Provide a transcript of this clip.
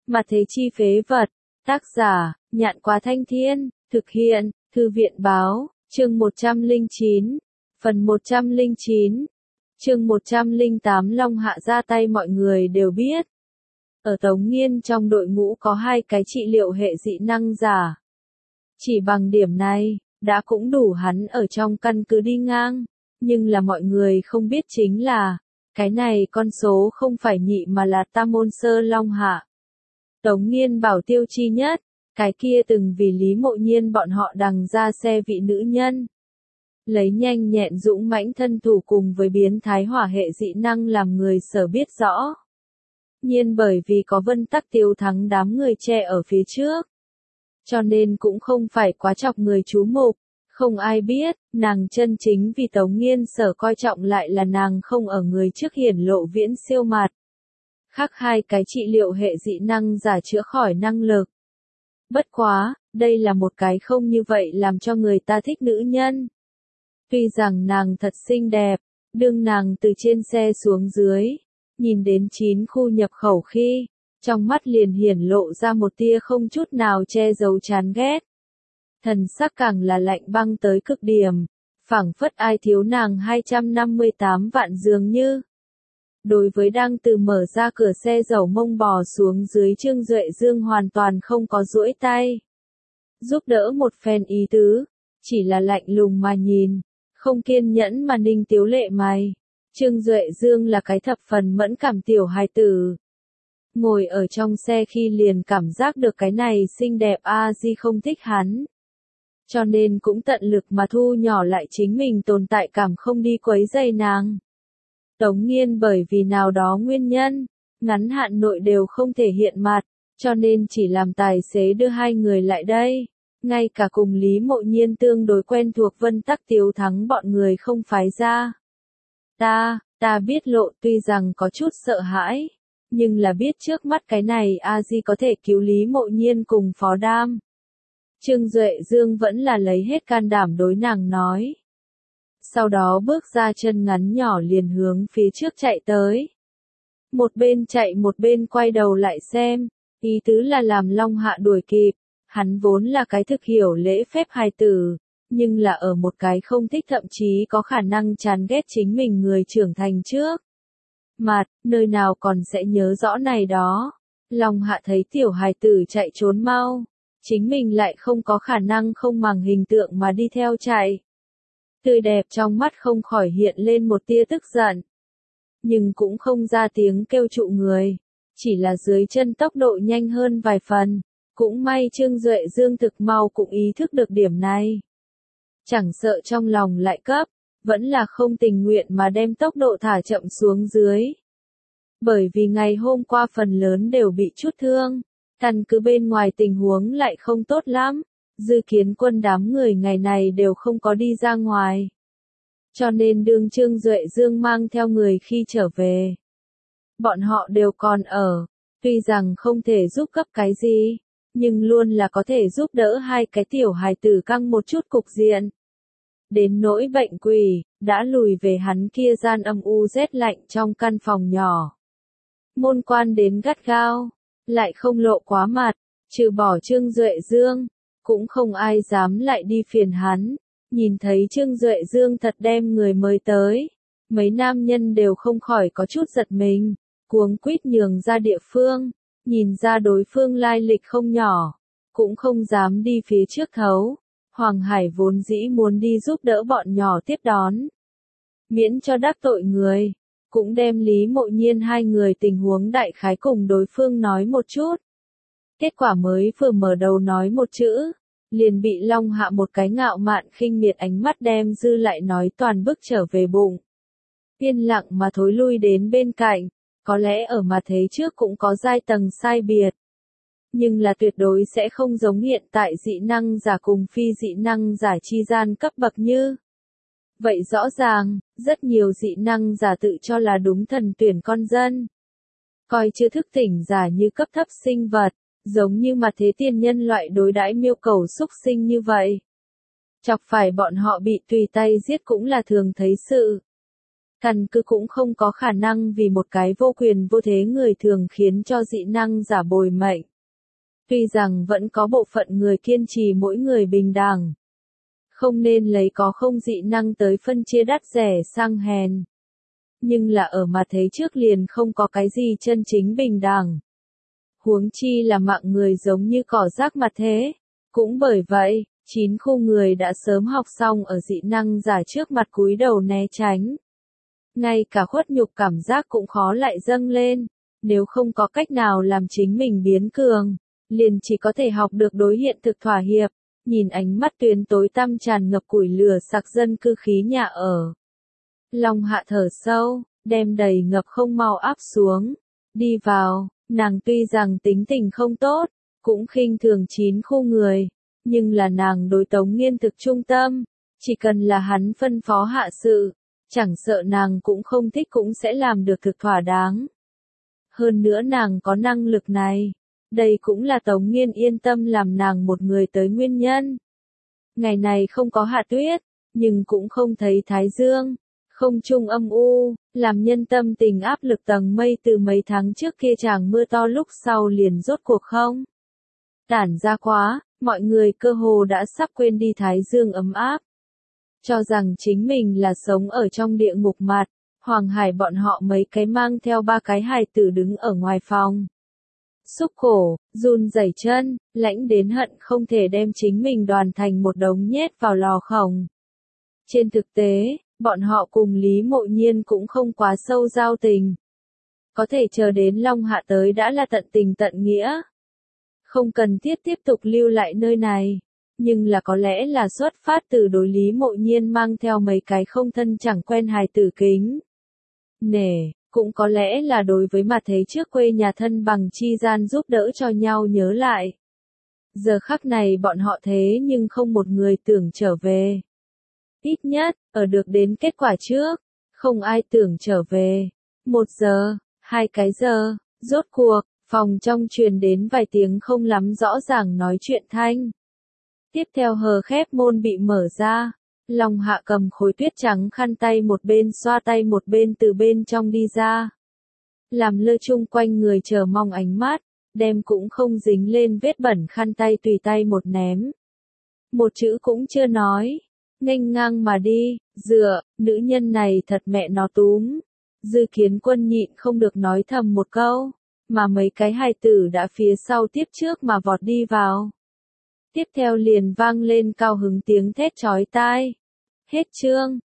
Mà thế chi phế vật. Tác giả, Nhạn Quá Thanh Thiên, thực hiện, Thư viện Báo, chương 109, phần 109, chương 108 Long Hạ ra tay mọi người đều biết. Ở Tống Nghiên trong đội ngũ có 2 cái trị liệu hệ dị năng giả. Chỉ bằng điểm này, đã cũng đủ hắn ở trong căn cứ đi ngang, nhưng là mọi người không biết chính là, cái này con số không phải nhị mà là Tam Môn Sơ Long Hạ. Tống Nghiên bảo tiêu chi nhất, cái kia từng vì Lý Mộ Nhiên bọn họ đằng ra xe vị nữ nhân. Lấy nhanh nhẹn dũng mãnh thân thủ cùng với biến thái hỏa hệ dị năng làm người sở biết rõ. Nhiên bởi vì có Vân Tắc Tiếu thắng đám người che ở phía trước. Cho nên cũng không phải quá chọc người chú mục, không ai biết, nàng chân chính vì Tống Nghiên sở coi trọng lại là nàng không ở người trước hiển lộ viễn siêu mặt. Khác 2 cái trị liệu hệ dị năng giả chữa khỏi năng lực. Bất quá, đây là một cái không như vậy làm cho người ta thích nữ nhân. Tuy rằng nàng thật xinh đẹp, đương nàng từ trên xe xuống dưới, nhìn đến 9 khu nhập khẩu khi, trong mắt liền hiển lộ ra một tia không chút nào che giấu chán ghét. Thần sắc càng là lạnh băng tới cực điểm, phảng phất ai thiếu nàng 258 vạn dường như. Đối với đang từ mở ra cửa xe dầu mông bò xuống dưới Trương Duệ Dương hoàn toàn không có duỗi tay. Giúp đỡ một phen ý tứ, chỉ là lạnh lùng mà nhìn, không kiên nhẫn mà ninh tiếu lệ mày. Trương Duệ Dương là cái thập phần mẫn cảm tiểu hài tử. Ngồi ở trong xe khi liền cảm giác được cái này xinh đẹp A-di không thích hắn. Cho nên cũng tận lực mà thu nhỏ lại chính mình tồn tại cảm không đi quấy rầy nàng. Tống Nghiên bởi vì nào đó nguyên nhân, ngắn hạn nội đều không thể hiện mặt, cho nên chỉ làm tài xế đưa 2 người lại đây. Ngay cả cùng Lý Mộ Nhiên tương đối quen thuộc Vân Tắc Tiếu thắng bọn người không phái ra. Ta biết lộ tuy rằng có chút sợ hãi, nhưng là biết trước mắt cái này A-di có thể cứu Lý Mộ Nhiên cùng Phó Đam. Trương Duệ Dương vẫn là lấy hết can đảm đối nàng nói. Sau đó bước ra chân ngắn nhỏ liền hướng phía trước chạy tới. Một bên chạy một bên quay đầu lại xem, ý tứ là làm Long Hạ đuổi kịp, hắn vốn là cái thực hiểu lễ phép hài tử, nhưng là ở một cái không thích thậm chí có khả năng chán ghét chính mình người trưởng thành trước. Mặt, nơi nào còn sẽ nhớ rõ này đó. Long Hạ thấy tiểu hài tử chạy trốn mau, chính mình lại không có khả năng không màng hình tượng mà đi theo chạy. Tươi đẹp trong mắt không khỏi hiện lên một tia tức giận. Nhưng cũng không ra tiếng kêu trụ người. Chỉ là dưới chân tốc độ nhanh hơn vài phần. Cũng may Trương Duệ Dương thực mau cũng ý thức được điểm này. Chẳng sợ trong lòng lại cấp, vẫn là không tình nguyện mà đem tốc độ thả chậm xuống dưới. Bởi vì ngày hôm qua phần lớn đều bị chút thương. Căn cứ bên ngoài tình huống lại không tốt lắm. Dự kiến quân đám người ngày này đều không có đi ra ngoài. Cho nên đương Trương Duệ Dương mang theo người khi trở về. Bọn họ đều còn ở, tuy rằng không thể giúp cấp cái gì, nhưng luôn là có thể giúp đỡ 2 cái tiểu hài tử căng một chút cục diện. Đến nỗi bệnh quỷ, đã lùi về hắn kia gian âm u rét lạnh trong căn phòng nhỏ. Môn quan đến gắt gao, lại không lộ quá mặt, trừ bỏ Trương Duệ Dương. Cũng không ai dám lại đi phiền hắn, nhìn thấy Trương Duệ Dương thật đem người mới tới, mấy nam nhân đều không khỏi có chút giật mình, cuống quýt nhường ra địa phương, nhìn ra đối phương lai lịch không nhỏ, cũng không dám đi phía trước thấu, Hoàng Hải vốn dĩ muốn đi giúp đỡ bọn nhỏ tiếp đón, miễn cho đắc tội người, cũng đem Lý Mộ Nhiên 2 người tình huống đại khái cùng đối phương nói một chút. Kết quả mới vừa mở đầu nói một chữ, liền bị Long Hạ một cái ngạo mạn khinh miệt ánh mắt đem dư lại nói toàn bức trở về bụng. Yên lặng mà thối lui đến bên cạnh, có lẽ ở mà thế trước cũng có giai tầng sai biệt. Nhưng là tuyệt đối sẽ không giống hiện tại dị năng giả cùng phi dị năng giả chi gian cấp bậc như. Vậy rõ ràng, rất nhiều dị năng giả tự cho là đúng thần tuyển con dân. Coi chưa thức tỉnh giả như cấp thấp sinh vật. Giống như mà thế tiên nhân loại đối đãi miêu cầu xúc sinh như vậy. Chọc phải bọn họ bị tùy tay giết cũng là thường thấy sự. Căn cứ cũng không có khả năng vì một cái vô quyền vô thế người thường khiến cho dị năng giả bồi mệnh. Tuy rằng vẫn có bộ phận người kiên trì mỗi người bình đẳng. Không nên lấy có không dị năng tới phân chia đắt rẻ sang hèn. Nhưng là ở mà thế trước liền không có cái gì chân chính bình đẳng. Huống chi là mạng người giống như cỏ rác mà thế. Cũng bởi vậy, 9 khu người đã sớm học xong ở dị năng giả trước mặt cúi đầu né tránh. Ngay cả khuất nhục cảm giác cũng khó lại dâng lên, nếu không có cách nào làm chính mình biến cường, liền chỉ có thể học được đối hiện thực thỏa hiệp, nhìn ánh mắt tuyến tối tăm tràn ngập củi lửa sặc dân cư khí nhà ở. Long Hạ thở sâu, đem đầy ngập không mau áp xuống, đi vào, nàng tuy rằng tính tình không tốt, cũng khinh thường 9 khu người, nhưng là nàng đối Tống Nghiên thực trung tâm, chỉ cần là hắn phân phó hạ sự, chẳng sợ nàng cũng không thích cũng sẽ làm được thực thỏa đáng. Hơn nữa nàng có năng lực này, đây cũng là Tống Nghiên yên tâm làm nàng một người tới nguyên nhân. Ngày này không có hạ tuyết, nhưng cũng không thấy thái dương, không trung âm u, làm nhân tâm tình áp lực tầng mây từ mấy tháng trước kia tràng mưa to lúc sau liền rốt cuộc không. Tản ra quá, mọi người cơ hồ đã sắp quên đi thái dương ấm áp. Cho rằng chính mình là sống ở trong địa ngục mặt, Hoàng Hải bọn họ mấy cái mang theo 3 cái hài tử đứng ở ngoài phòng. Xúc cổ, run rẩy chân, lãnh đến hận không thể đem chính mình đoàn thành một đống nhét vào lò khổng. Trên thực tế, bọn họ cùng Lý Mộ Nhiên cũng không quá sâu giao tình. Có thể chờ đến Long Hạ tới đã là tận tình tận nghĩa. Không cần thiết tiếp tục lưu lại nơi này. Nhưng là có lẽ là xuất phát từ đối Lý Mộ Nhiên mang theo mấy cái không thân chẳng quen hài tử kính. Nể, cũng có lẽ là đối với mặt thế trước quê nhà thân bằng chi gian giúp đỡ cho nhau nhớ lại. Giờ khắc này bọn họ thế nhưng không một người tưởng trở về. Ít nhất, ở được đến kết quả trước, không ai tưởng trở về. 1 giờ, 2 cái giờ, rốt cuộc, phòng trong truyền đến vài tiếng không lắm rõ ràng nói chuyện thanh. Tiếp theo hờ khép môn bị mở ra, Long Hạ cầm khối tuyết trắng khăn tay một bên xoa tay một bên từ bên trong đi ra. Làm lơ chung quanh người chờ mong ánh mắt, đem cũng không dính lên vết bẩn khăn tay tùy tay một ném. Một chữ cũng chưa nói, nghênh ngang mà đi, dựa, nữ nhân này thật mẹ nó túm. Dư Kiến Quân nhịn không được nói thầm một câu, mà mấy cái hài tử đã phía sau tiếp trước mà vọt đi vào. Tiếp theo liền vang lên cao hứng tiếng thét chói tai. Hết chương.